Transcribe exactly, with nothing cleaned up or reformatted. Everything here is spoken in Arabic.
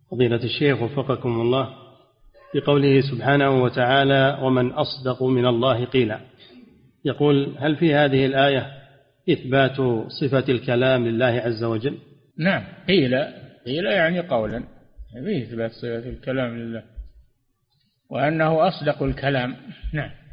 فضيلة الشيخ وفقكم الله، في قوله سبحانه وتعالى ومن أصدق من الله قيلا، يقول هل في هذه الآية إثبات صفة الكلام لله عز وجل؟ نعم، قيل قيل يعني قولا، فيه إثبات صفة الكلام لله وأنه أصدق الكلام. نعم.